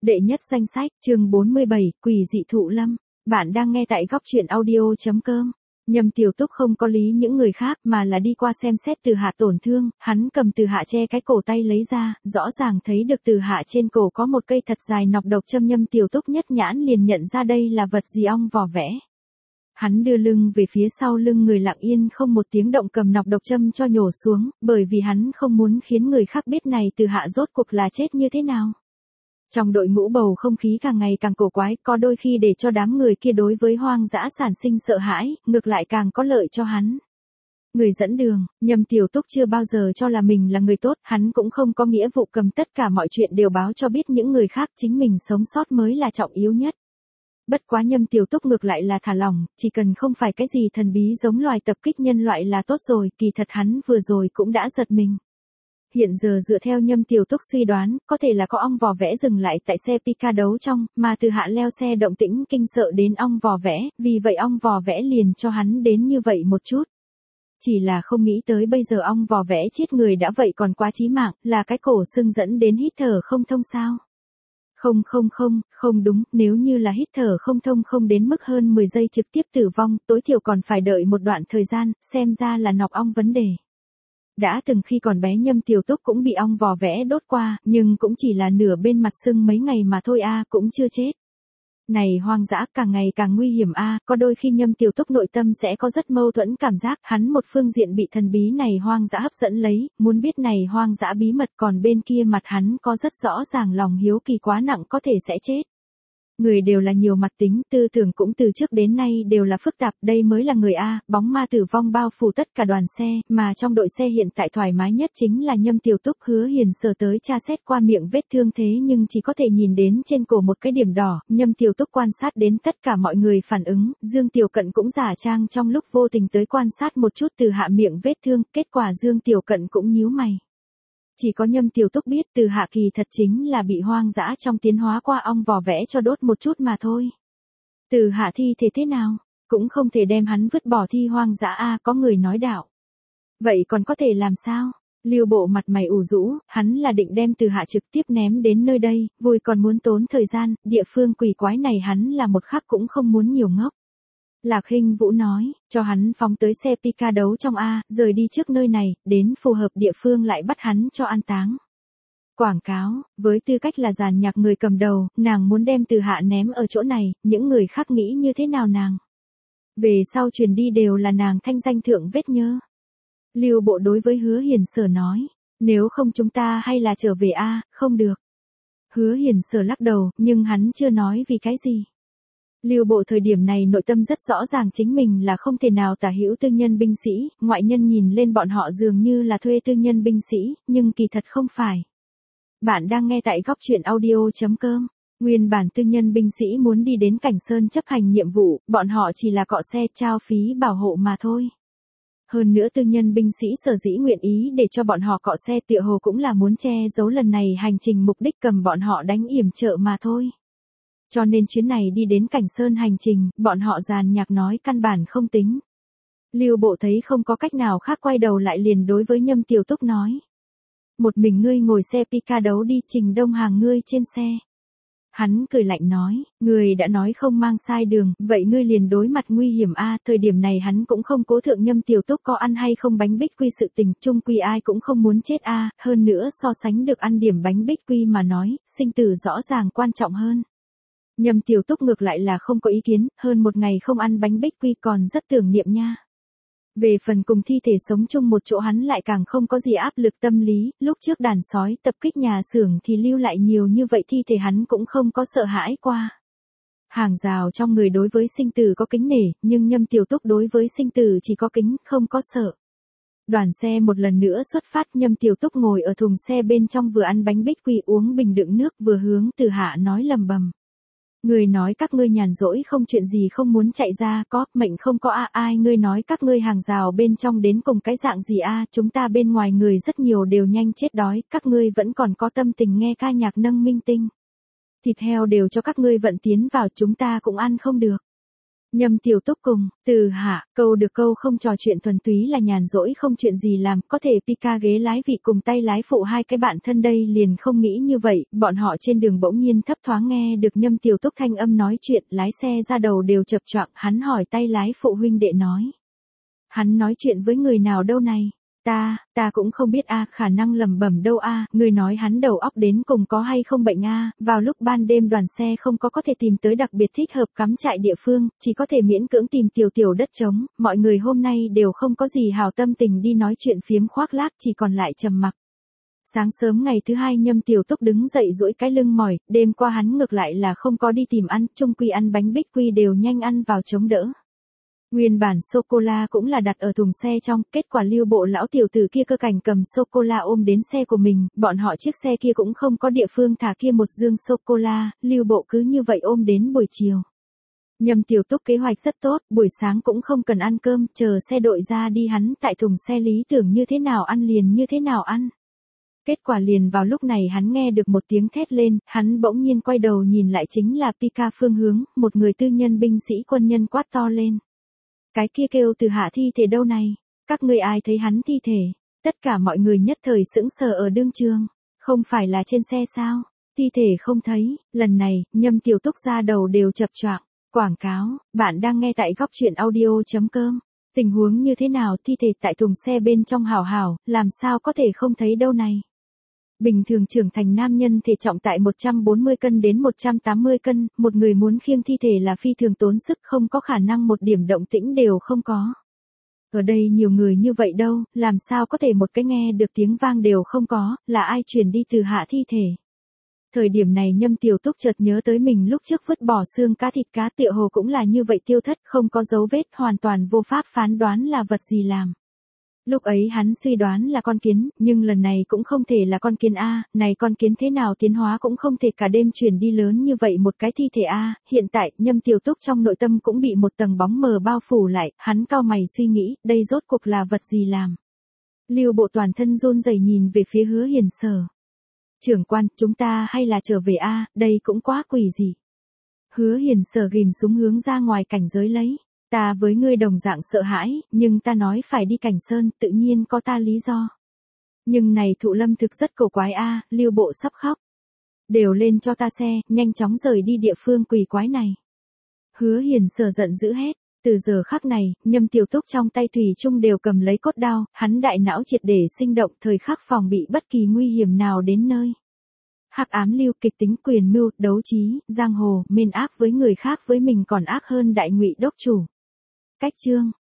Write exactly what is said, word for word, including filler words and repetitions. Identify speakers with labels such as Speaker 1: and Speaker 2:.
Speaker 1: Đệ nhất danh sách, chương bốn mươi bảy, Quỷ dị thụ lâm. Bạn đang nghe tại góc truyện audio.com. Nhâm Tiểu Túc không có lý những người khác mà là đi qua xem xét Từ Hạ tổn thương, hắn cầm Từ Hạ che cái cổ tay lấy ra, rõ ràng thấy được Từ Hạ trên cổ có một cây thật dài nọc độc châm. Nhâm Tiểu Túc nhất nhãn liền nhận ra đây là vật gì, ong vò vẽ. Hắn đưa lưng về phía sau lưng người, lặng yên không một tiếng động cầm nọc độc châm cho nhổ xuống, bởi vì hắn không muốn khiến người khác biết này Từ Hạ rốt cuộc là chết như thế nào. Trong đội ngũ bầu không khí càng ngày càng cổ quái, có đôi khi để cho đám người kia đối với hoang dã sản sinh sợ hãi, ngược lại càng có lợi cho hắn. Người dẫn đường, Nhâm Tiểu Túc chưa bao giờ cho là mình là người tốt, hắn cũng không có nghĩa vụ cầm tất cả mọi chuyện đều báo cho biết những người khác, chính mình sống sót mới là trọng yếu nhất. Bất quá Nhâm Tiểu Túc ngược lại là thả lỏng, chỉ cần không phải cái gì thần bí giống loài tập kích nhân loại là tốt rồi, kỳ thật hắn vừa rồi cũng đã giật mình. Hiện giờ dựa theo Nhâm Tiểu Túc suy đoán, có thể là có ong vò vẽ dừng lại tại xe Pika đấu trong, mà Từ Hạ leo xe động tĩnh kinh sợ đến ong vò vẽ, vì vậy ong vò vẽ liền cho hắn đến như vậy một chút. Chỉ là không nghĩ tới bây giờ ong vò vẽ chết người đã vậy còn quá chí mạng, là cái cổ sưng dẫn đến hít thở không thông sao? Không không không, không đúng, nếu như là hít thở không thông không đến mức hơn mười giây trực tiếp tử vong, tối thiểu còn phải đợi một đoạn thời gian, xem ra là nọc ong vấn đề. Đã từng khi còn bé Nhâm Tiểu Túc cũng bị ong vò vẽ đốt qua, nhưng cũng chỉ là nửa bên mặt sưng mấy ngày mà thôi a, cũng chưa chết. Này hoang dã càng ngày càng nguy hiểm a, có đôi khi Nhâm Tiểu Túc nội tâm sẽ có rất mâu thuẫn cảm giác, hắn một phương diện bị thần bí này hoang dã hấp dẫn lấy, muốn biết này hoang dã bí mật, còn bên kia mặt hắn có rất rõ ràng lòng hiếu kỳ quá nặng có thể sẽ chết. Người đều là nhiều mặt tính, tư tưởng cũng từ trước đến nay đều là phức tạp, đây mới là người A, bóng ma tử vong bao phủ tất cả đoàn xe, mà trong đội xe hiện tại thoải mái nhất chính là Nhâm Tiểu Túc. Hứa Hiền sờ tới tra xét qua miệng vết thương thế nhưng chỉ có thể nhìn đến trên cổ một cái điểm đỏ, Nhâm Tiểu Túc quan sát đến tất cả mọi người phản ứng, Dương Tiểu Cận cũng giả trang trong lúc vô tình tới quan sát một chút Từ Hạ miệng vết thương, kết quả Dương Tiểu Cận cũng nhíu mày. Chỉ có Nhâm Tiểu Túc biết Từ Hạ kỳ thật chính là bị hoang dã trong tiến hóa qua ong vò vẽ cho đốt một chút mà thôi. Từ Hạ thi thể thế nào? Cũng không thể đem hắn vứt bỏ thi hoang dã a, có người nói đạo. Vậy còn có thể làm sao? Lưu Bộ mặt mày ủ rũ, hắn là định đem Từ Hạ trực tiếp ném đến nơi đây, vui còn muốn tốn thời gian, địa phương quỷ quái này hắn là một khắc cũng không muốn nhiều ngốc. Lạc Hinh Vũ nói, cho hắn phóng tới xe Pika đấu trong A, rời đi trước nơi này, đến phù hợp địa phương lại bắt hắn cho an táng. Quảng cáo, với tư cách là giàn nhạc người cầm đầu, nàng muốn đem Từ Hạ ném ở chỗ này, những người khác nghĩ như thế nào nàng? Về sau truyền đi đều là nàng thanh danh thượng vết nhơ. Lưu Bộ đối với Hứa Hiền Sở nói, nếu không chúng ta hay là trở về A, không được. Hứa Hiền Sở lắc đầu, nhưng hắn chưa nói vì cái gì. Lưu Bộ thời điểm này nội tâm rất rõ ràng chính mình là không thể nào tả hữu tư nhân binh sĩ, ngoại nhân nhìn lên bọn họ dường như là thuê tư nhân binh sĩ, nhưng kỳ thật không phải. Bạn đang nghe tại góc truyện audio.com. Nguyên bản tư nhân binh sĩ muốn đi đến Cảnh Sơn chấp hành nhiệm vụ, bọn họ chỉ là cọ xe trao phí bảo hộ mà thôi. Hơn nữa tư nhân binh sĩ sở dĩ nguyện ý để cho bọn họ cọ xe tựa hồ cũng là muốn che giấu lần này hành trình mục đích cầm bọn họ đánh yểm trợ mà thôi. Cho nên chuyến này đi đến Cảnh Sơn hành trình, bọn họ giàn nhạc nói căn bản không tính. Lưu Bộ thấy không có cách nào khác quay đầu lại liền đối với Nhâm Tiểu Túc nói. Một mình ngươi ngồi xe Pika đấu đi, Trình Đông Hàng ngươi trên xe. Hắn cười lạnh nói, ngươi đã nói không mang sai đường, vậy ngươi liền đối mặt nguy hiểm a. Thời điểm này hắn cũng không cố thượng Nhâm Tiểu Túc có ăn hay không bánh bích quy sự tình, chung quy ai cũng không muốn chết a. Hơn nữa so sánh được ăn điểm bánh bích quy mà nói, sinh tử rõ ràng quan trọng hơn. Nhâm Tiểu Túc ngược lại là không có ý kiến, hơn một ngày không ăn bánh bích quy còn rất tưởng niệm nha. Về phần cùng thi thể sống chung một chỗ hắn lại càng không có gì áp lực tâm lý, lúc trước đàn sói tập kích nhà xưởng thì lưu lại nhiều như vậy thi thể hắn cũng không có sợ hãi qua. Hàng rào trong người đối với sinh tử có kính nể, nhưng Nhâm Tiểu Túc đối với sinh tử chỉ có kính, không có sợ. Đoàn xe một lần nữa xuất phát, Nhâm Tiểu Túc ngồi ở thùng xe bên trong vừa ăn bánh bích quy uống bình đựng nước vừa hướng Từ Hạ nói lầm bầm. Người nói các ngươi nhàn rỗi không chuyện gì không muốn chạy ra, có, mệnh không có a, ai ngươi nói các ngươi hàng rào bên trong đến cùng cái dạng gì a, chúng ta bên ngoài người rất nhiều đều nhanh chết đói, các ngươi vẫn còn có tâm tình nghe ca nhạc nâng minh tinh. Thịt heo đều cho các ngươi vận tiến vào chúng ta cũng ăn không được. Nhâm Tiểu Túc cùng, Từ Hạ, câu được câu không trò chuyện thuần túy là nhàn rỗi không chuyện gì làm, có thể Pika ghế lái vị cùng tay lái phụ hai cái bạn thân đây liền không nghĩ như vậy, bọn họ trên đường bỗng nhiên thấp thoáng nghe được Nhâm Tiểu Túc thanh âm nói chuyện, lái xe ra đầu đều chập choạng, hắn hỏi tay lái phụ huynh đệ nói. Hắn nói chuyện với người nào đâu này? Ta, ta cũng không biết a, khả năng lẩm bẩm đâu a, người nói hắn đầu óc đến cùng có hay không bệnh a, vào lúc ban đêm đoàn xe không có có thể tìm tới đặc biệt thích hợp cắm trại địa phương, chỉ có thể miễn cưỡng tìm tiểu tiểu đất trống, mọi người hôm nay đều không có gì hào tâm tình đi nói chuyện phiếm khoác lác, chỉ còn lại trầm mặc. Sáng sớm ngày thứ hai Nhâm Tiểu Túc đứng dậy duỗi cái lưng mỏi, đêm qua hắn ngược lại là không có đi tìm ăn, chung quy ăn bánh bích quy đều nhanh ăn vào chống đỡ. Nguyên bản sô-cô-la cũng là đặt ở thùng xe trong, kết quả Lưu Bộ lão tiểu tử kia cơ cảnh cầm sô-cô-la ôm đến xe của mình, bọn họ chiếc xe kia cũng không có địa phương thả kia một dương sô-cô-la, Lưu Bộ cứ như vậy ôm đến buổi chiều. Nhâm Tiểu Túc kế hoạch rất tốt, buổi sáng cũng không cần ăn cơm, chờ xe đội ra đi hắn tại thùng xe lý tưởng như thế nào ăn liền như thế nào ăn. Kết quả liền vào lúc này hắn nghe được một tiếng thét lên, hắn bỗng nhiên quay đầu nhìn lại chính là Pika phương hướng, một người tư nhân binh sĩ quân nhân quát to lên. Cái kia kêu Từ Hạ thi thể đâu này? Các ngươi ai thấy hắn thi thể? Tất cả mọi người nhất thời sững sờ ở đương trường. Không phải là trên xe sao? Thi thể không thấy, lần này, Nhâm Tiểu Túc ra đầu đều chập choạng. Quảng cáo, bạn đang nghe tại góc truyện audio chấm com. Tình huống như thế nào thi thể tại thùng xe bên trong hảo hảo, làm sao có thể không thấy đâu này? Bình thường trưởng thành nam nhân thể trọng tại một trăm bốn mươi cân đến một trăm tám mươi cân, một người muốn khiêng thi thể là phi thường tốn sức không có khả năng một điểm động tĩnh đều không có. Ở đây nhiều người như vậy đâu, làm sao có thể một cái nghe được tiếng vang đều không có, là ai chuyển đi Từ Hạ thi thể. Thời điểm này Nhâm Tiểu Túc chợt nhớ tới mình lúc trước vứt bỏ xương cá thịt cá tựa hồ cũng là như vậy tiêu thất không có dấu vết hoàn toàn vô pháp phán đoán là vật gì làm. Lúc ấy hắn suy đoán là con kiến, nhưng lần này cũng không thể là con kiến A, này con kiến thế nào tiến hóa cũng không thể cả đêm chuyển đi lớn như vậy một cái thi thể A, hiện tại, Nhâm Tiểu Túc trong nội tâm cũng bị một tầng bóng mờ bao phủ lại, hắn cau mày suy nghĩ, đây rốt cuộc là vật gì làm. Lưu Bộ toàn thân run rẩy nhìn về phía Hứa Hiền Sở. Trưởng quan, chúng ta hay là trở về A, đây cũng quá quỷ gì. Hứa Hiền Sở ghim súng hướng ra ngoài cảnh giới lấy. Ta với ngươi đồng dạng sợ hãi, nhưng ta nói phải đi Cảnh Sơn, tự nhiên có ta lý do. Nhưng này Thụ Lâm thực rất cổ quái a, Lưu Bộ sắp khóc. Đều lên cho ta xe, nhanh chóng rời đi địa phương quỷ quái này. Hứa Hiền Sở giận dữ hét, từ giờ khắc này, Nhâm Tiểu Túc trong tay thủy chung đều cầm lấy cốt đao, hắn đại não triệt để sinh động, thời khắc phòng bị bất kỳ nguy hiểm nào đến nơi. Hắc ám lưu, kịch tính, quyền mưu, đấu trí, giang hồ, mên ác với người khác với mình còn ác hơn đại ngụy đốc chủ. Cách chương